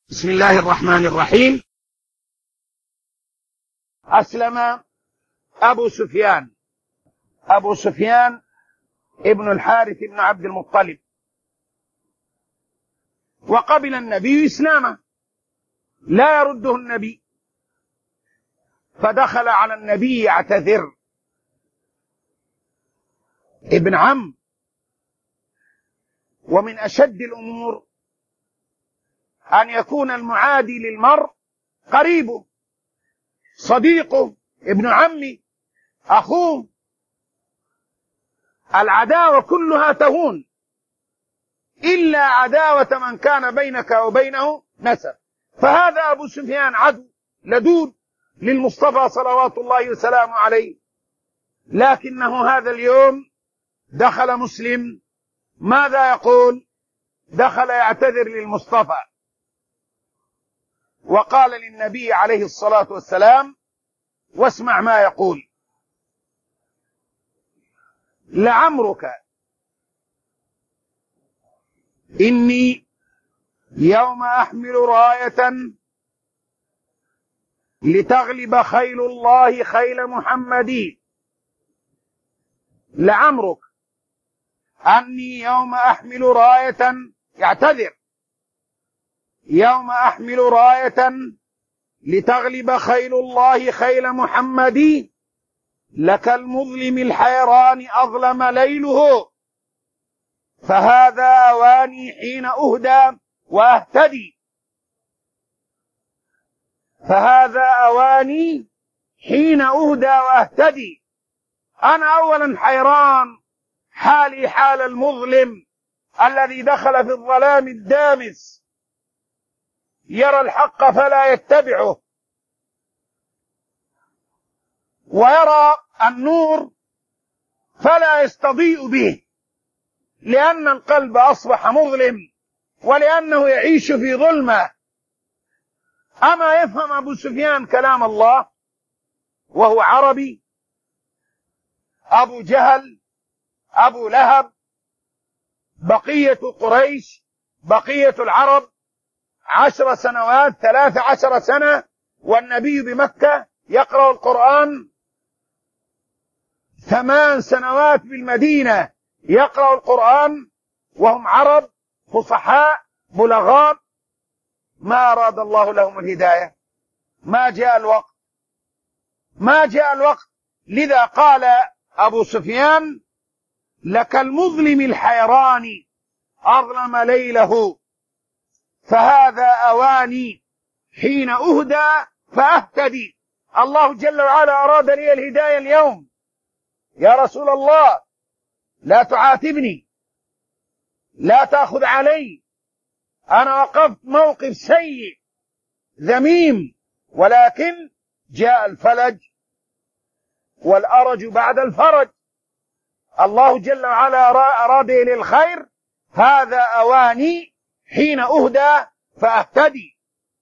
بسم الله الرحمن الرحيم. أسلم أبو سفيان ابن الحارث بن عبد المطلب، وقبل النبي إسلامه، لا يرده النبي، فدخل على النبي يعتذر. ابن عم، ومن أشد الأمور أن يكون المعادي للمرء قريبه، صديقه، ابن عمه، أخوه. العداوة كلها تهون إلا عداوة من كان بينك وبينه نسب. فهذا أبو سفيان عدو لدود للمصطفى صلوات الله وسلامه عليه، لكنه هذا اليوم دخل مسلم، ماذا يقول؟ دخل يعتذر للمصطفى، وقال للنبي عليه الصلاة والسلام، واسمع ما يقول: لعمرك إني يوم أحمل راية لتغلب خيل الله خيل محمد. لعمرك أني يوم أحمل راية، يعتذر، يوم أحمل راية لتغلب خيل الله خيل محمد، لك المظلم الحيران أظلم ليله، فهذا أواني حين أهدى وأهتدي. فهذا أواني حين أهدى وأهتدي. أنا أولا حيران، حالي حال المظلم الذي دخل في الظلام الدامس، يرى الحق فلا يتبعه، ويرى النور فلا يستضيء به، لأن القلب أصبح مظلم، ولأنه يعيش في ظلمة. أما يفهم أبو سفيان كلام الله وهو عربي؟ أبو جهل، أبو لهب، بقية قريش، بقية العرب 10 سنوات، 13 سنة، والنبي بمكة يقرأ القرآن، 8 سنوات بالمدينة يقرأ القرآن، وهم عرب فصحاء بلغاء، ما أراد الله لهم الهداية، ما جاء الوقت. لذا قال أبو سفيان: لك المظلم الحيران أظلم ليله، فهذا أواني حين أهدى فأهتدي. الله جل وعلا أراد لي الهداية اليوم، يا رسول الله لا تعاتبني، لا تأخذ علي، أنا وقفت موقف سيء ذميم، ولكن جاء الفلج والأرج بعد الفرج. الله جل وعلا أراد لي الخير، هذا أواني حين أهدى فأهتدي.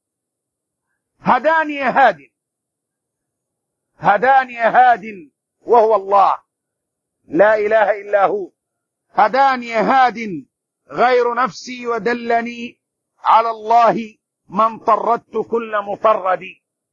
هداني هاد وهو الله، لا إله إلا هو. هداني هاد غير نفسي ودلني على الله من طردت كل مطرد.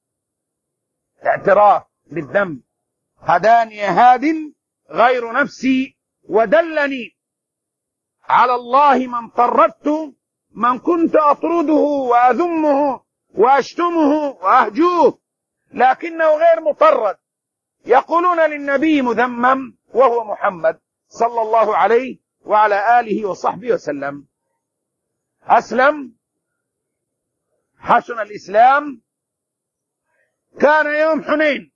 اعتراف بالذنب. هداني هاد غير نفسي ودلني على الله من طردت، من كنت أطرده وأذمه وأشتمه وأهجوه، لكنه غير مطرد. يقولون للنبي مذمم وهو محمد صلى الله عليه وعلى آله وصحبه وسلم. أسلم، حسن الإسلام. كان يوم حنين،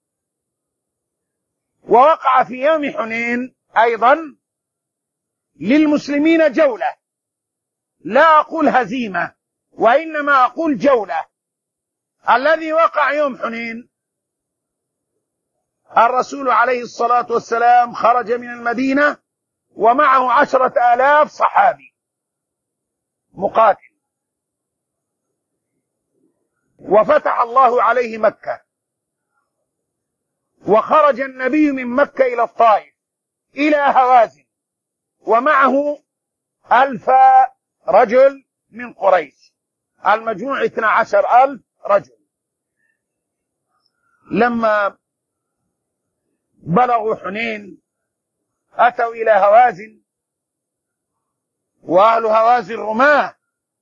ووقع في يوم حنين أيضا للمسلمين جولة، لا أقول هزيمة وإنما أقول جولة. الذي وقع يوم حنين، الرسول عليه الصلاة والسلام خرج من المدينة ومعه 10,000 صحابي مقاتل، وفتح الله عليه مكة، وخرج النبي من مكة إلى الطائف إلى هوازن، ومعه 1000 رجل من قريش، المجموع 12,000 رجل. لما بلغوا حنين أتوا إلى هوازن، وأهل هوازن رماة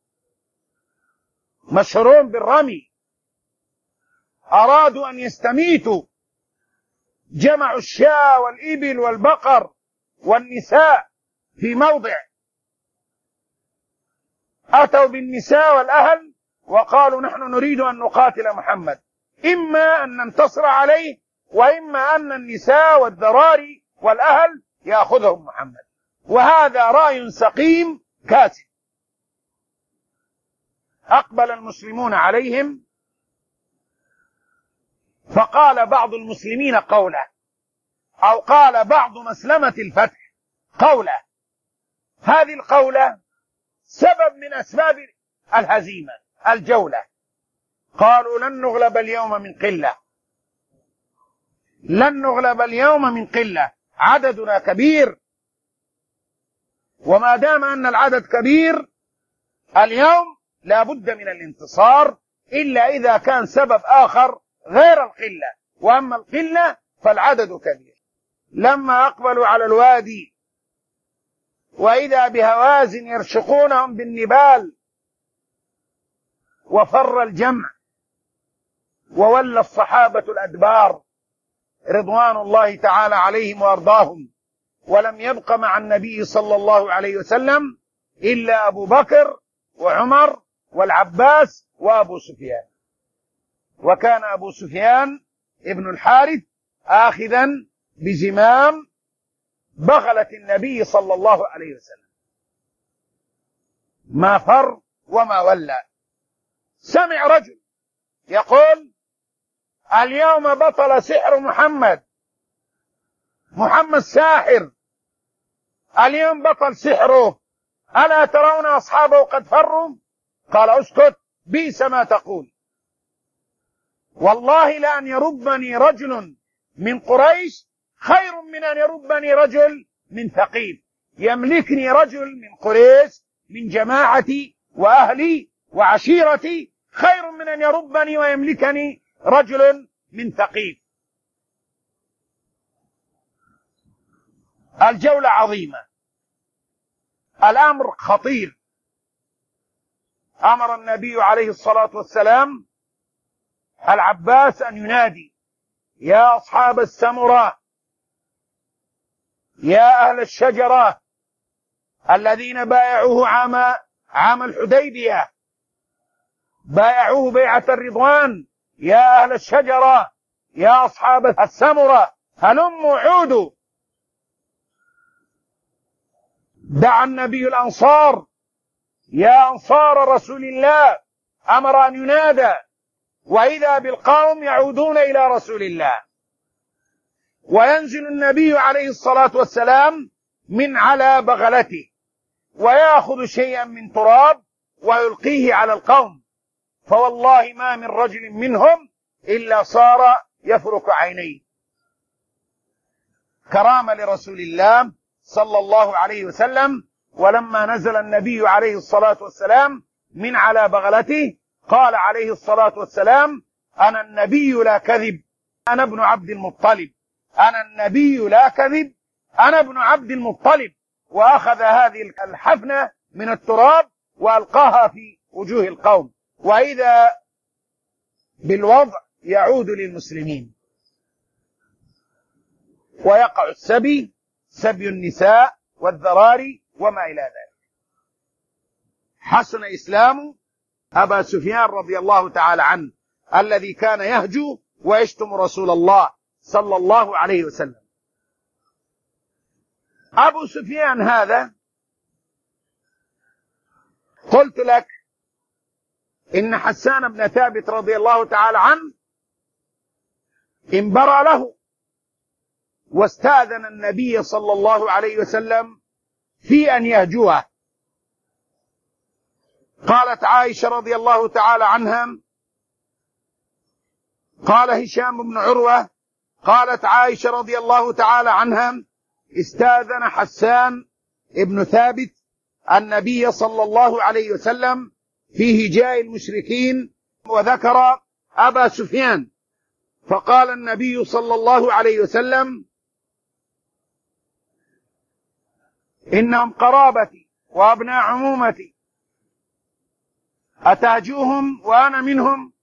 مشهورون بالرمي، أرادوا أن يستميتوا، جمعوا الشاة والإبل والبقر والنساء في موضع، أتوا بالنساء والأهل وقالوا نحن نريد أن نقاتل محمد، إما أن ننتصر عليه وإما أن النساء والذراري والأهل يأخذهم محمد. وهذا رأي سقيم كاسد. أقبل المسلمون عليهم، فقال بعض المسلمين قوله، أو قال بعض مسلمة الفتح قوله، هذه القولة سبب من أسباب الهزيمة الجولة. قالوا لن نغلب اليوم من قلة، لن نغلب اليوم من قلة، عددنا كبير، وما دام أن العدد كبير اليوم لا بد من الانتصار، إلا إذا كان سبب آخر غير القلة، وأما القلة فالعدد كبير. لما أقبلوا على الوادي وإذا بهوازن يرشقونهم بالنبال، وفر الجمع وولى الصحابة الأدبار رضوان الله تعالى عليهم وأرضاهم، ولم يبق مع النبي صلى الله عليه وسلم إلا أبو بكر وعمر والعباس وأبو سفيان. وكان أبو سفيان ابن الحارث آخذا بزمام بغلة النبي صلى الله عليه وسلم، ما فر وما ولى. سمع رجل يقول اليوم بطل سحر محمد، محمد ساحر، اليوم بطل سحره، ألا ترون أصحابه قد فروا؟ قال اسكت، بئس ما تقول، والله لأن يربني رجل من قريش خير من أن يربني رجل من ثقيف. يملكني رجل من قريش من جماعتي وأهلي وعشيرتي خير من أن يربني ويملكني رجل من ثقيف. الجولة عظيمة، الأمر خطير. أمر النبي عليه الصلاة والسلام العباس أن ينادي يا أصحاب السمرة، يا أهل الشجرة الذين بايعوه عام الحديبية، بايعوه بيعة الرضوان، يا أهل الشجرة، يا أصحاب السمرة هلموا عودوا. دعا النبي الأنصار، يا أنصار رسول الله، أمر أن ينادى، وإذا بالقوم يعودون إلى رسول الله، وينزل النبي عليه الصلاة والسلام من على بغلته ويأخذ شيئا من تراب ويلقيه على القوم، فوالله ما من رجل منهم إلا صار يفرك عينيه، كرامة لرسول الله صلى الله عليه وسلم. ولما نزل النبي عليه الصلاة والسلام من على بغلته قال عليه الصلاة والسلام أنا النبي لا كذب، أنا ابن عبد المطلب، أنا النبي لا كذب، أنا ابن عبد المطلب. وأخذ هذه الحفنة من التراب وألقاها في وجوه القوم، وإذا بالوضع يعود للمسلمين، ويقع السبي، سبي النساء والذراري وما إلى ذلك. حسن إسلام أبا سفيان رضي الله تعالى عنه الذي كان يهجو ويشتم رسول الله صلى الله عليه وسلم. أبو سفيان هذا قلت لك إن حسان بن ثابت رضي الله تعالى عنه انبرى له واستأذن النبي صلى الله عليه وسلم في أن يهجوه. قالت عائشة رضي الله تعالى عنها، قال هشام بن عروة، قالت عائشة رضي الله تعالى عنها استأذن حسان ابن ثابت النبي صلى الله عليه وسلم في هجاء المشركين، وذكر أبا سفيان، فقال النبي صلى الله عليه وسلم: إنهم قرابتي وأبناء عمومتي، أتهجوهم وأنا منهم؟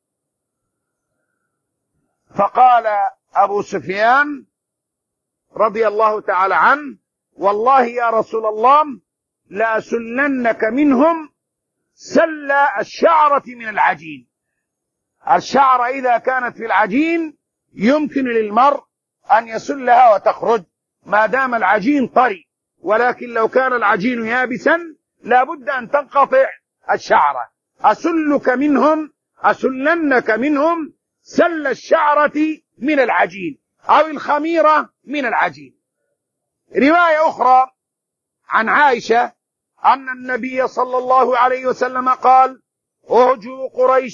فقال أبو سفيان رضي الله تعالى عنه: والله يا رسول الله لأسلنك منهم سل الشعرة من العجين. الشعرة إذا كانت في العجين يمكن للمرء أن يسلها وتخرج ما دام العجين طري، ولكن لو كان العجين يابسا لابد أن تنقطع الشعرة. أسلنك منهم سل الشعرة من العجين أو الخميرة من العجين. رواية أخرى عن عائشة أن النبي صلى الله عليه وسلم قال: اهجوا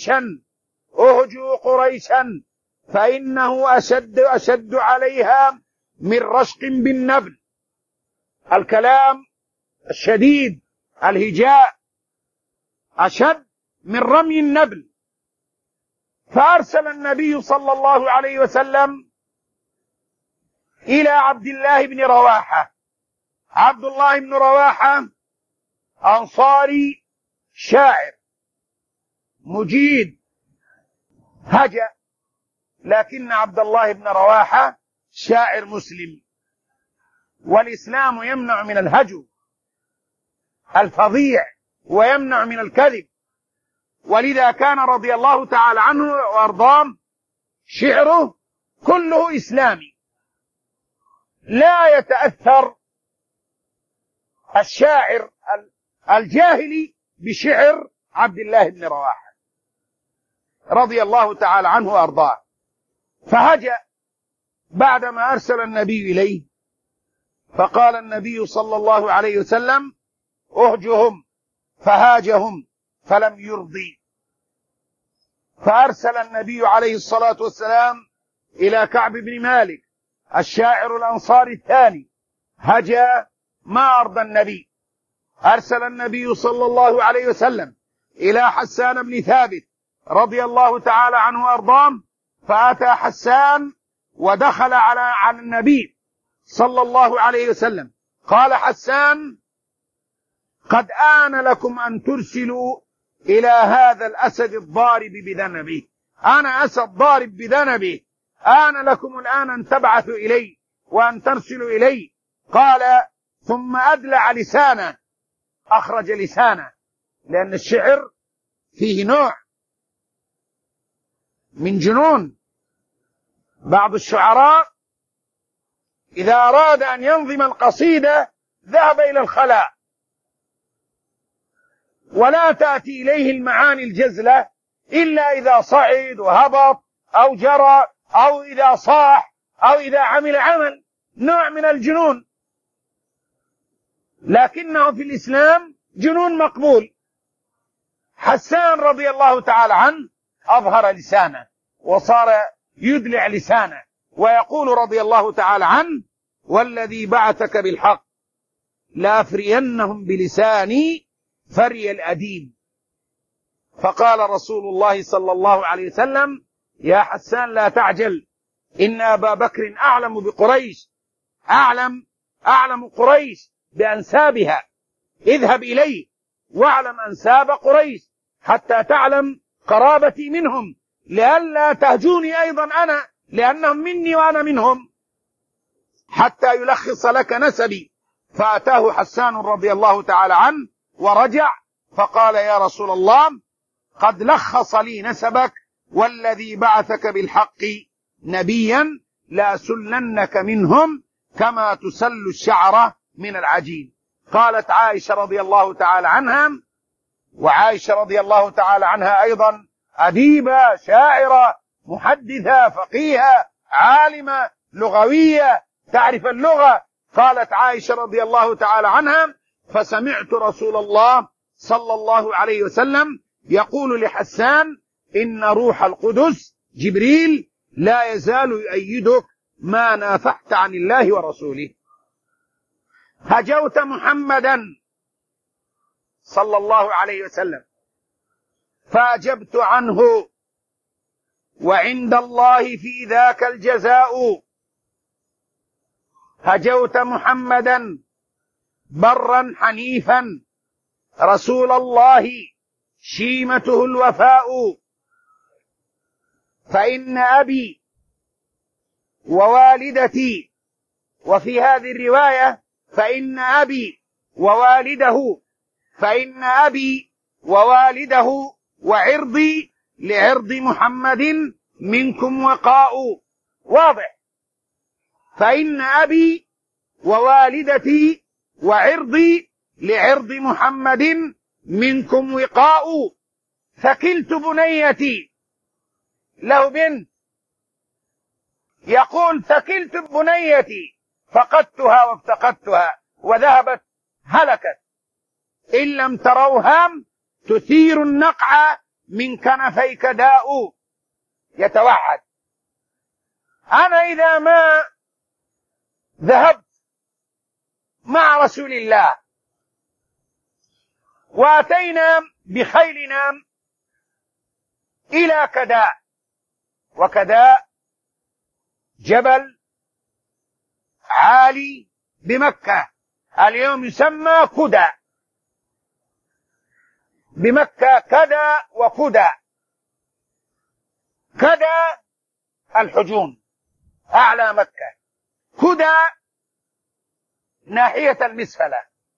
قريشا فإنه أشد عليها من رشق بالنبل. الكلام الشديد، الهجاء، أشد من رمي النبل. فأرسل النبي صلى الله عليه وسلم إلى عبد الله بن رواحة. عبد الله بن رواحة أنصاري شاعر مجيد هجأ، لكن عبد الله بن رواحة شاعر مسلم، والإسلام يمنع من الهجو الفظيع ويمنع من الكذب، ولذا كان رضي الله تعالى عنه وأرضاه شعره كله إسلامي، لا يتأثر الشاعر الجاهلي بشعر عبد الله بن رواحة رضي الله تعالى عنه وأرضاه. فهجأ بعدما أرسل النبي إليه، فقال النبي صلى الله عليه وسلم: اهجهم، فهاجهم فلم يرضي. فأرسل النبي عليه الصلاة والسلام إلى كعب بن مالك الشاعر الأنصاري الثاني، هجا ما أرضى النبي. أرسل النبي صلى الله عليه وسلم إلى حسان بن ثابت رضي الله تعالى عنه وأرضاه، فأتى حسان ودخل على النبي صلى الله عليه وسلم. قال حسان: قد آن لكم أن ترسلوا إلى هذا الأسد الضارب بذنبه. أنا أسد ضارب بذنبه، آن لكم الآن أن تبعثوا إلي وأن ترسلوا إلي. قال: ثم أدلع لسانه، أخرج لسانه، لأن الشعر فيه نوع من جنون. بعض الشعراء إذا أراد أن ينظم القصيدة ذهب إلى الخلاء، ولا تأتي إليه المعاني الجزلة إلا إذا صعد وهبط أو جرى أو إذا صاح أو إذا عمل نوع من الجنون، لكنه في الإسلام جنون مقبول. حسان رضي الله تعالى عنه أظهر لسانه وصار يدلع لسانه ويقول رضي الله تعالى عنه: والذي بعثك بالحق لأفرينهم بلساني فري الأديم. فقال رسول الله صلى الله عليه وسلم: يا حسان لا تعجل، إن أبا بكر أعلم بقريش، أعلم قريش بأنسابها، اذهب إليه واعلم أنساب قريش حتى تعلم قرابتي منهم، لئلا تهجوني أيضا أنا، لأنهم مني وأنا منهم، حتى يلخص لك نسبي. فأتاه حسان رضي الله تعالى عنه ورجع فقال: يا رسول الله، قد لخص لي نسبك، والذي بعثك بالحق نبيا لأسلنك منهم كما تسل الشعرة من العجين. قالت عائشة رضي الله تعالى عنها، وعائشة رضي الله تعالى عنها أيضا أديبة شاعرة محدثة فقيهة عالمة لغوية تعرف اللغة. قالت عائشة رضي الله تعالى عنها: فسمعت رسول الله صلى الله عليه وسلم يقول لحسان: إن روح القدس جبريل لا يزال يؤيدك ما نافحت عن الله ورسوله. هجوت محمدا صلى الله عليه وسلم، فأجبت عنه، وعند الله في ذاك الجزاء. هجوت محمدا برا حنيفا، رسول الله شيمته الوفاء. فإن أبي ووالدتي، وفي هذه الرواية فإن أبي ووالده، فإن أبي ووالده وعرضي لعرض محمد منكم وقاء. واضح. فإن أبي ووالدتي وعرضي لعرض محمد منكم وقاء. ثكلت بنيتي، له بنت، يقول ثكلت بنيتي، فقدتها وافتقدتها وذهبت هلكت. إن لم تروها تثير النقع من كنفيك داء. يتوعد. أنا إذا ما ذهبت مع رسول الله وأتينا بخيلنا إلى كداء، وكداء جبل عالي بمكة، اليوم يسمى كدى، بمكة كدى وكدى. كدى الحجون أعلى مكة، كدى ناحية المسفلة.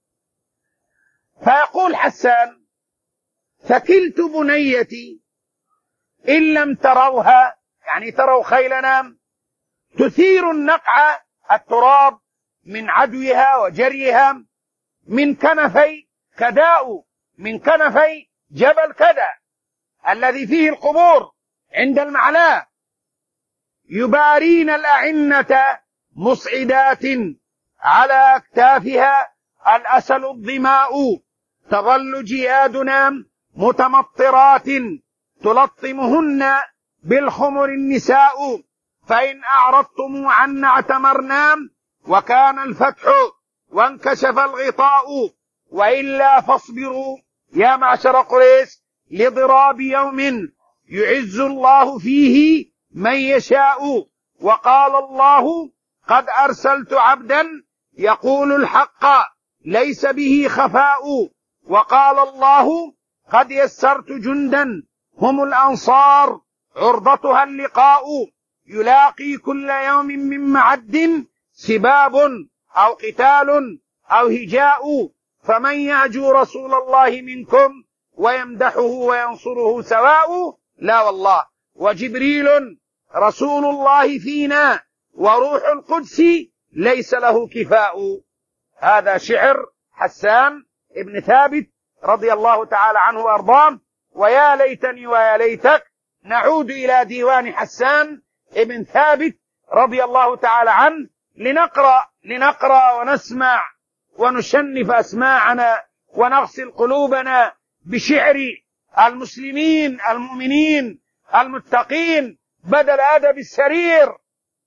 فيقول حسان: ثكلت بنيتي إن لم تروها، يعني تروا خيلنا، تثير النقع، التراب من عدوها وجريها، من كنفي كداء، من كنفي جبل كدى الذي فيه القبور عند المعلاة. يبارين الأعنة مصعدات، على أكتافها الأسل الظماء. تظل جيادنا متمطرات، تلطمهن بالخمر النساء. فإن أعرضتم عنا اعتمرنا، وكان الفتح وانكشف الغطاء. وإلا فاصبروا يا معشر قريش لضراب يوم يعز الله فيه من يشاء. وقال الله: قد أرسلت عبدا يقول الحق ليس به خفاء. وقال الله: قد يسرت جندا هم الأنصار عرضتها اللقاء. يلاقي كل يوم من معد سباب أو قتال أو هجاء. فمن يهجو رسول الله منكم ويمدحه وينصره سواء. لا والله. وجبريل رسول الله فينا، وروح القدس ليس له كفاء. هذا شعر حسان ابن ثابت رضي الله تعالى عنه وأرضاه. ويا ليتني ويا ليتك نعود إلى ديوان حسان ابن ثابت رضي الله تعالى عنه، لنقرأ ونسمع ونشنف أسماعنا ونغسل قلوبنا بشعر المسلمين المؤمنين المتقين، بدل أدب السرير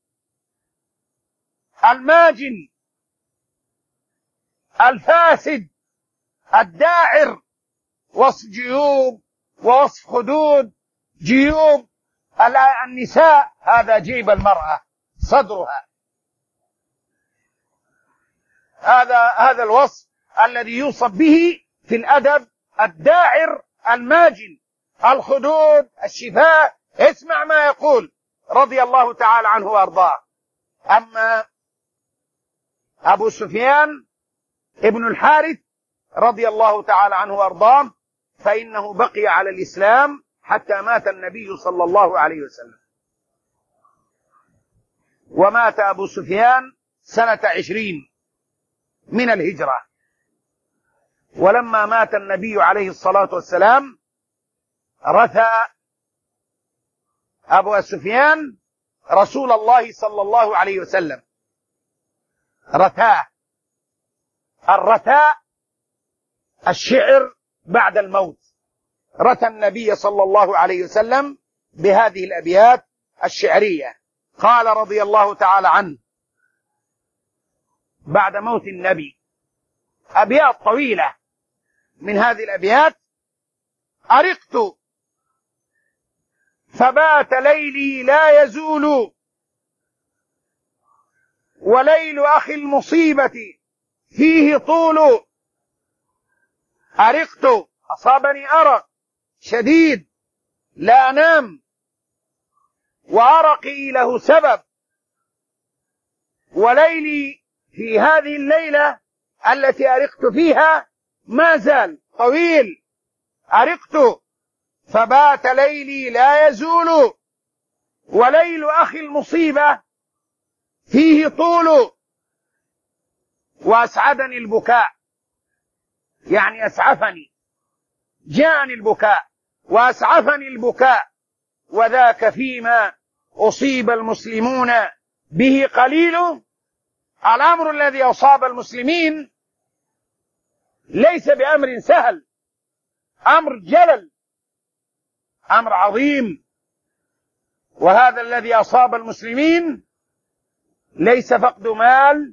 الماجن الفاسد الداعر. وصف جيوب ووصف خدود جيوب النساء، هذا جيب المرأة صدرها. هذا الوصف الذي يوصف به في الأدب الداعر الماجن، الخدود الشفاء. اسمع ما يقول رضي الله تعالى عنه وارضاه: أما أبو سفيان ابن الحارث رضي الله تعالى عنه وارضاه فإنه بقي على الإسلام حتى مات النبي صلى الله عليه وسلم. ومات أبو سفيان سنة 20 من الهجرة. ولما مات النبي عليه الصلاة والسلام رثى أبو سفيان رسول الله صلى الله عليه وسلم، رثاه. الرثاء الشعر بعد الموت. رثى النبي صلى الله عليه وسلم بهذه الأبيات الشعرية. قال رضي الله تعالى عنه بعد موت النبي، أبيات طويلة من هذه الأبيات: أرقت فبات ليلي لا يزول، وليل أخي المصيبة فيه طول. أرقت، أصابني أرق شديد لا أنام، وأرقي له سبب، وليلي في هذه الليلة التي أرقت فيها ما زال طويل. أرقت فبات ليلي لا يزول، وليل أخي المصيبة فيه طول. وأسعدني البكاء، يعني أسعفني، جاءني البكاء وأسعفني البكاء، وذاك فيما أصيب المسلمون به قليل. الأمر الذي أصاب المسلمين ليس بأمر سهل، أمر جلل، أمر عظيم. وهذا الذي أصاب المسلمين ليس فقد مال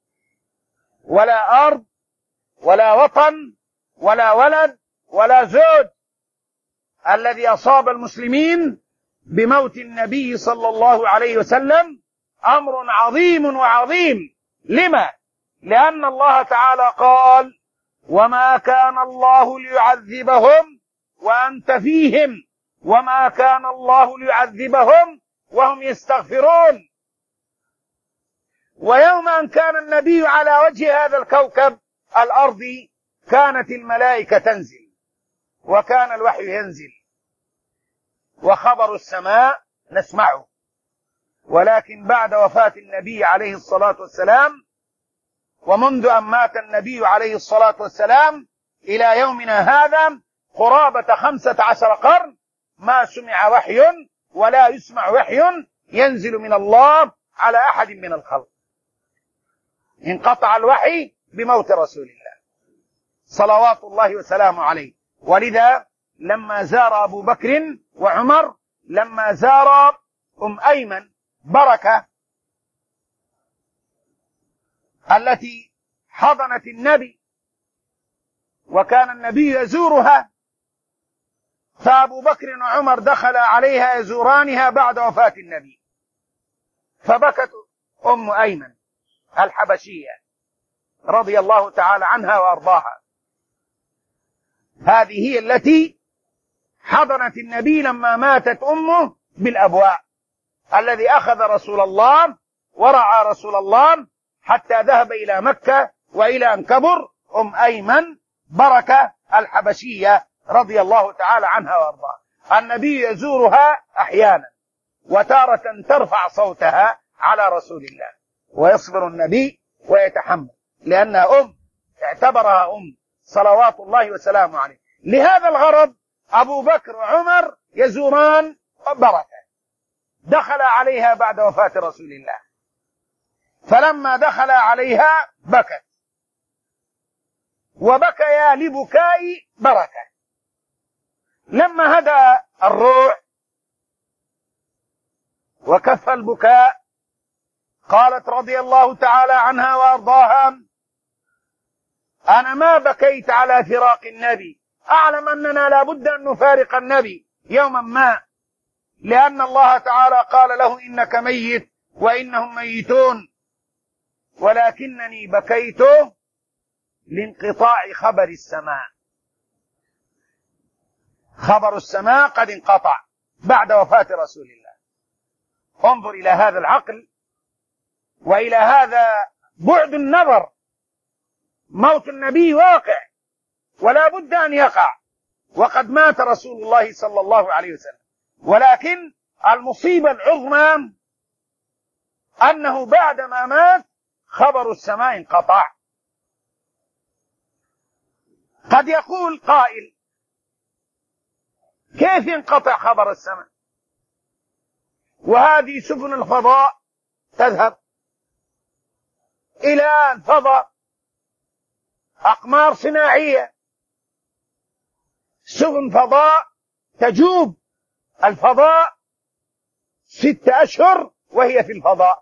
ولا أرض ولا وطن ولا ولد ولا زوج. الذي أصاب المسلمين بموت النبي صلى الله عليه وسلم أمر عظيم وعظيم. لما؟ لأن الله تعالى قال: وما كان الله ليعذبهم وأنت فيهم، وما كان الله ليعذبهم وهم يستغفرون. ويوم أن كان النبي على وجه هذا الكوكب الأرضي كانت الملائكة تنزل وكان الوحي ينزل وخبر السماء نسمعه. ولكن بعد وفاة النبي عليه الصلاة والسلام، ومنذ أن مات النبي عليه الصلاة والسلام إلى يومنا هذا قرابة 15 قرن، ما سمع وحي ولا يسمع وحي ينزل من الله على أحد من الخلق. انقطع الوحي بموت رسول الله صلوات الله وسلامه عليه. ولذا لما زار أبو بكر وعمر، لما زار أيمن بركة التي حضنت النبي وكان النبي يزورها، فأبو بكر وعمر دخل عليها يزورانها بعد وفاة النبي، فبكت أيمن الحبشية رضي الله تعالى عنها وأرضاها. هذه هي التي حضنت النبي لما ماتت أمه بالأبواء، الذي أخذ رسول الله ورعى رسول الله حتى ذهب إلى مكة وإلى أن كبر. أيمن بركة الحبشية رضي الله تعالى عنها وأرضاها. النبي يزورها أحيانا، وتارة ترفع صوتها على رسول الله، ويصبر النبي ويتحمل، لأنها اعتبرها صلوات الله وسلامه عليه. لهذا الغرض أبو بكر وعمر يزوران بركة. دخل عليها بعد وفاة رسول الله، فلما دخل عليها بكت، وبكيا لبكاء بركة. لما هدأ الروع وكف البكاء قالت رضي الله تعالى عنها وأرضاها: أنا ما بكيت على فراق النبي، أعلم أننا لابد أن نفارق النبي يوما ما، لأن الله تعالى قال له: إنك ميت وإنهم ميتون، ولكنني بكيت لانقطاع خبر السماء. خبر السماء قد انقطع بعد وفاة رسول الله. انظر إلى هذا العقل وإلى هذا بعد النظر. موت النبي واقع ولا بد أن يقع، وقد مات رسول الله صلى الله عليه وسلم، ولكن المصيبة العظمى أنه بعدما مات خبر السماء انقطع. قد يقول قائل: كيف ينقطع خبر السماء وهذه سفن الفضاء تذهب إلى الفضاء، أقمار صناعية، سفن فضاء تجوب الفضاء 6 أشهر وهي في الفضاء،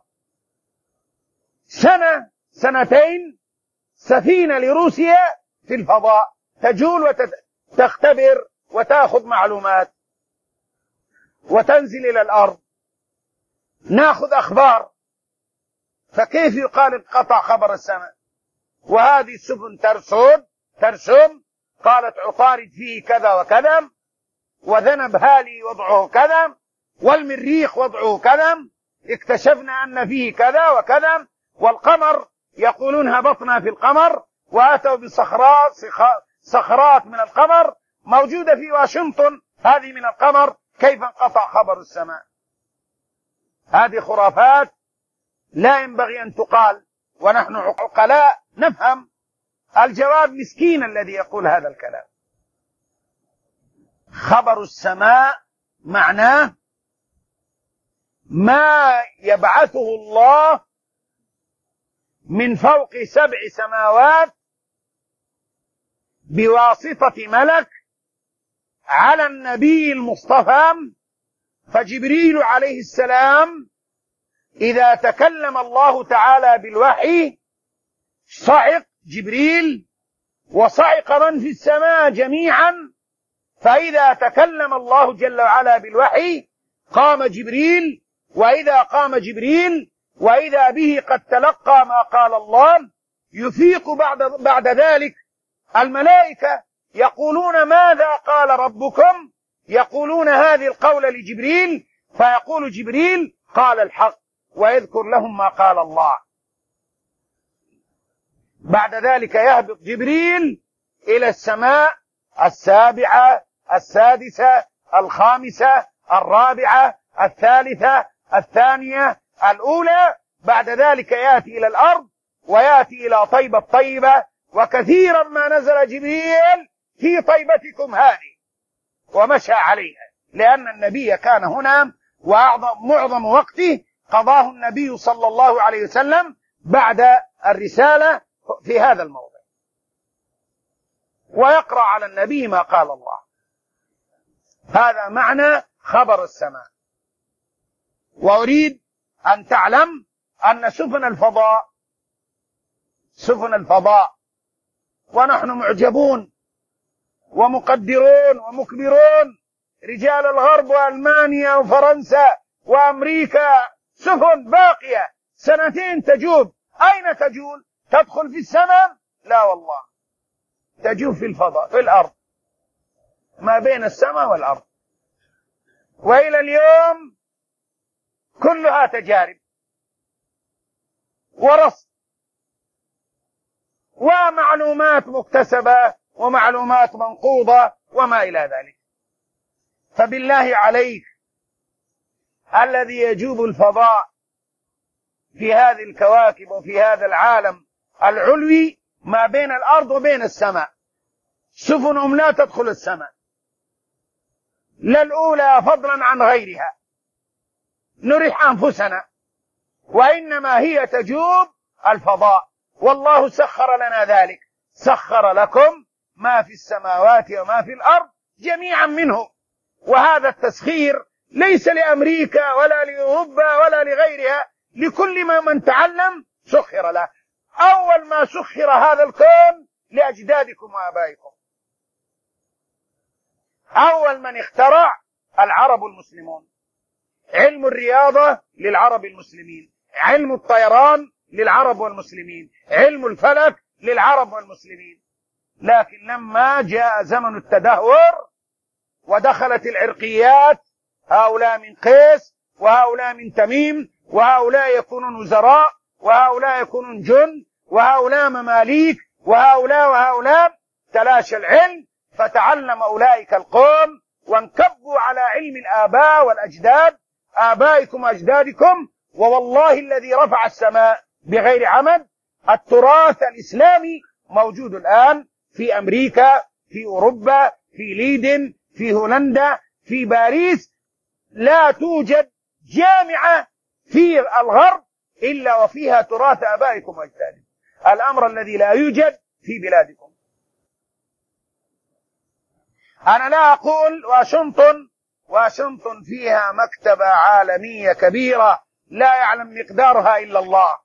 سنة سنتين سفينة لروسيا في الفضاء تجول وتختبر وتأخذ معلومات. وتنزل إلى الأرض، ناخذ أخبار، فكيف يقال انقطع خبر السماء؟ وهذه السفن ترسم قالت عطارد فيه كذا وكذا، وذنب هالي وضعه كذا، والمريخ وضعه كذا، اكتشفنا أن فيه كذا وكذا، والقمر يقولون هبطنا في القمر، وأتوا بصخرات من القمر موجودة في واشنطن، هذه من القمر، كيف انقطع خبر السماء؟ هذه خرافات لا ينبغي أن تقال، ونحن عقلاء نفهم. الجواب مسكين الذي يقول هذا الكلام. خبر السماء معناه ما يبعثه الله من فوق 7 سماوات بواسطة ملك على النبي المصطفى. فجبريل عليه السلام إذا تكلم الله تعالى بالوحي صعق جبريل وصعق من في السماء جميعا، فإذا تكلم الله جل وعلا بالوحي قام جبريل، وإذا قام جبريل وإذا به قد تلقى ما قال الله، يفيق بعد ذلك الملائكة يقولون ماذا قال ربكم؟ يقولون هذه القول لجبريل، فيقول جبريل قال الحق، ويذكر لهم ما قال الله. بعد ذلك يهبط جبريل إلى السماء 7، 6، 5، 4، 3، 2، 1. بعد ذلك يأتي إلى الأرض ويأتي إلى طيبة الطيبة، وكثيرا ما نزل جبريل في طيبتكم هذه ومشى عليها، لأن النبي كان هنا، ومعظم وقته قضاه النبي صلى الله عليه وسلم بعد الرسالة في هذا الموضع، ويقرأ على النبي ما قال الله. هذا معنى خبر السماء. وأريد أن تعلم أن سفن الفضاء ونحن معجبون ومقدرون ومكبرون، رجال الغرب وألمانيا وفرنسا وأمريكا، سفن باقية 2 تجوب. أين تجول؟ تدخل في السماء؟ لا والله، تجوب في الفضاء، في الأرض، ما بين السماء والأرض. وإلى اليوم كلها تجارب ورصد ومعلومات مكتسبة ومعلومات منقوضة وما إلى ذلك. فبالله عليك، الذي يجوب الفضاء في هذه الكواكب وفي هذا العالم العلوي ما بين الأرض وبين السماء، سفنهم لا تدخل السماء، لا الأولى فضلا عن غيرها، نريح أنفسنا، وإنما هي تجوب الفضاء. والله سخر لنا ذلك، سخر لكم ما في السماوات وما في الأرض جميعا منه. وهذا التسخير ليس لأمريكا ولا لأوروبا ولا لغيرها، لكل من تعلم سخر له. أول ما سخر هذا الكون لأجدادكم وآبائكم. أول من اخترع العرب المسلمون. علم الرياضة للعرب المسلمين، علم الطيران للعرب والمسلمين، علم الفلك للعرب والمسلمين. لكن لما جاء زمن التدهور ودخلت العرقيات، هؤلاء من قيس وهؤلاء من تميم، وهؤلاء يكونون وزراء وهؤلاء يكونون جند وهؤلاء مماليك وهؤلاء، تلاشى العلم، فتعلم أولئك القوم وانكبوا على علم الآباء والأجداد، آبائكم وأجدادكم. ووالله الذي رفع السماء بغير عمد، التراث الإسلامي موجود الآن في أمريكا، في أوروبا، في ليدن، في هولندا، في باريس. لا توجد جامعة في الغرب إلا وفيها تراث آبائكم وأجدادكم، الأمر الذي لا يوجد في بلادكم. أنا لا أقول واشنطن فيها مكتبة عالمية كبيرة لا يعلم مقدارها إلا الله.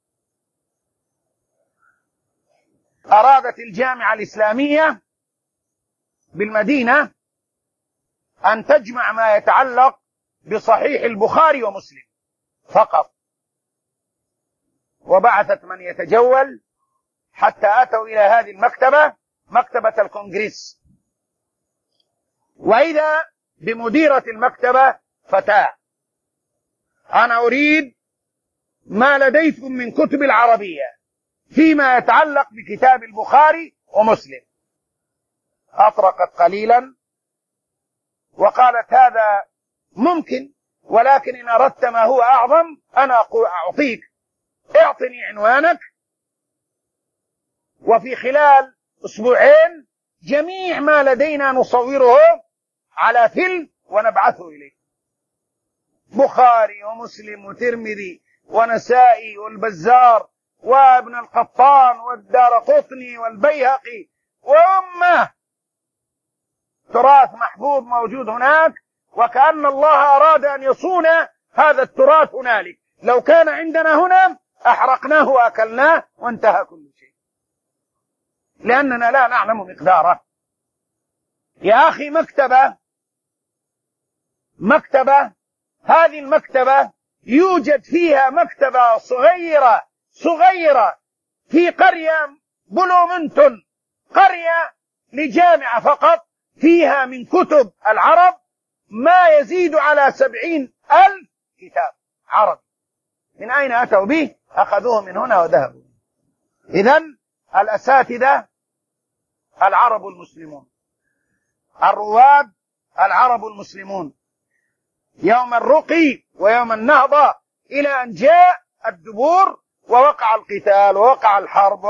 أرادت الجامعة الإسلامية بالمدينة أن تجمع ما يتعلق بصحيح البخاري ومسلم فقط، وبعثت من يتجول حتى أتوا إلى هذه المكتبة، مكتبة الكونغرس، وإذا بمديرة المكتبة فتاة: أنا أريد ما لديكم من كتب العربية فيما يتعلق بكتاب البخاري ومسلم. أطرقت قليلا وقالت: هذا ممكن، ولكن إن أردت ما هو أعظم أنا أعطيك، اعطني عنوانك، وفي خلال أسبوعين جميع ما لدينا نصوره على فيلم ونبعثه إليك. بخاري ومسلم وترمذي ونسائي والبزار وابن القطان والدارقطني والبيهقي وأمة، تراث محفوظ موجود هناك، وكأن الله أراد أن يصون هذا التراث هنالك. لو كان عندنا هنا أحرقناه وأكلناه وانتهى كل شيء، لأننا لا نعلم مقداره. يا أخي مكتبة، هذه المكتبة يوجد فيها مكتبة صغيرة في قرية بلومنتون، قرية لجامعة فقط، فيها من كتب العرب ما يزيد على 70,000 كتاب عربي. من أين أتوا به؟ أخذوه من هنا وذهبوا. إذن الأساتذة العرب المسلمون، الرواد العرب المسلمون، يوم الرقي ويوم النهضة، إلى أن جاء الدبور ووقع القتال ووقع الحرب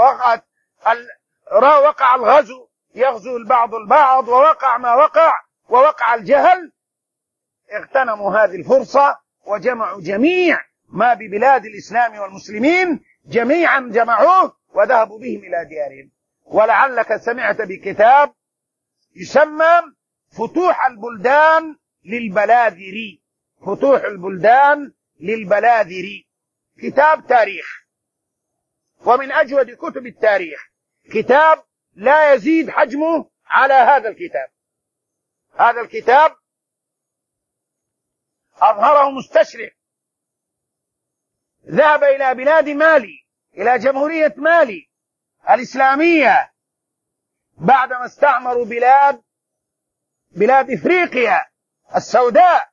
ووقع الغزو، يغزو البعض البعض، ووقع ما ووقع الجهل. اغتنموا هذه الفرصة وجمعوا جميع ما ببلاد الإسلام والمسلمين، جميعا جمعوه وذهبوا بهم إلى ديارهم. ولعلك سمعت بكتاب يسمى فتوح البلدان للبلاذري، فتوح البلدان للبلاذري، كتاب تاريخ، ومن أجود كتب التاريخ، كتاب لا يزيد حجمه على هذا الكتاب. هذا الكتاب أظهره مستشرق، ذهب إلى بلاد مالي، إلى جمهورية مالي الإسلامية، بعدما استعمروا بلاد إفريقيا السوداء،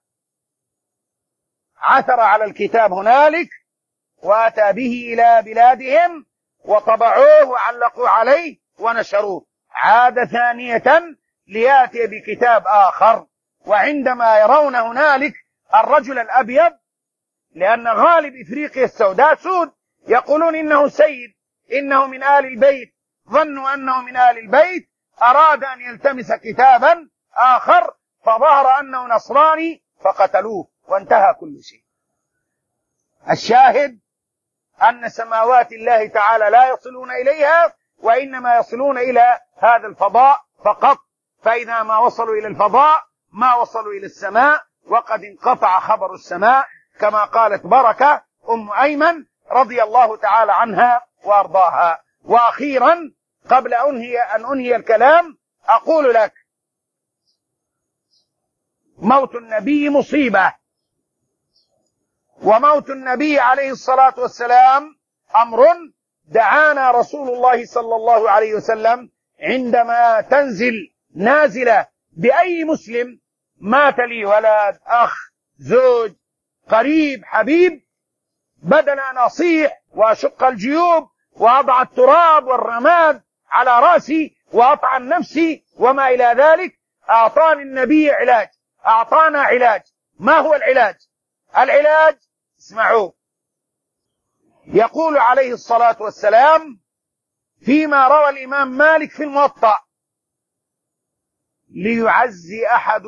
عثر على الكتاب هنالك وأتى به إلى بلادهم وطبعوه وعلقوا عليه ونشروه. عاد ثانية ليأتي بكتاب آخر، وعندما يرون هنالك الرجل الأبيض، لأن غالب إفريقيا السوداء سود، يقولون إنه سيد، إنه من آل البيت، ظنوا أنه من آل البيت، أراد أن يلتمس كتابا آخر فظهر أنه نصراني فقتلوه وانتهى كل شيء. الشاهد أن سماوات الله تعالى لا يصلون إليها، وإنما يصلون إلى هذا الفضاء فقط، فإذا ما وصلوا إلى الفضاء ما وصلوا إلى السماء، وقد انقطع خبر السماء، كما قالت بركة أم أيمن رضي الله تعالى عنها وأرضاها. وأخيرا قبل أن أنهي الكلام أقول لك: موت النبي مصيبة، وموت النبي عليه الصلاة والسلام أمر دعانا رسول الله صلى الله عليه وسلم عندما تنزل نازلة بأي مسلم مات لي ولد، أخ، زوج، قريب، حبيب، بدل أن أصيح وأشق الجيوب وأضع التراب والرماد على رأسي وأطعن نفسي وما إلى ذلك، أعطاني النبي علاج، أعطانا علاج. ما هو العلاج؟ العلاج اسمعوا، يقول عليه الصلاة والسلام فيما روى الإمام مالك في الموطأ: ليعزي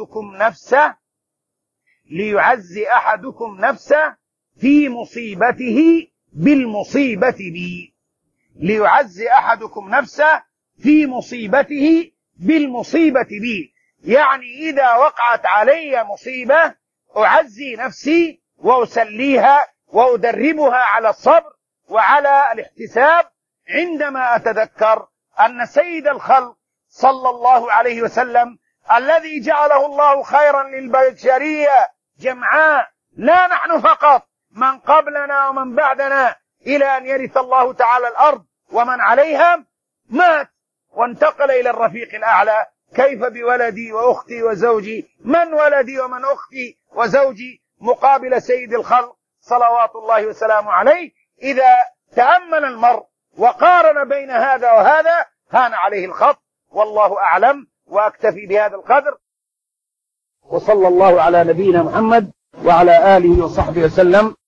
أحدكم نفسه في مصيبته بالمصيبة بي. ليعزي أحدكم نفسه في مصيبته بالمصيبة بي، يعني إذا وقعت علي مصيبة أعزي نفسي وأسليها وأدربها على الصبر وعلى الاحتساب، عندما أتذكر أن سيد الخلق صلى الله عليه وسلم الذي جعله الله خيرا للبشرية جمعاء، لا نحن فقط، من قبلنا ومن بعدنا، إلى أن يرث الله تعالى الأرض ومن عليها، مات وانتقل إلى الرفيق الأعلى. كيف بولدي وأختي وزوجي؟ من ولدي ومن أختي وزوجي مقابل سيد الخلق صلوات الله وسلامه عليه؟ إذا تأمل المرء وقارن بين هذا وهذا هان عليه الخط. والله أعلم، وأكتفي بهذا القدر، وصلى الله على نبينا محمد وعلى آله وصحبه وسلم.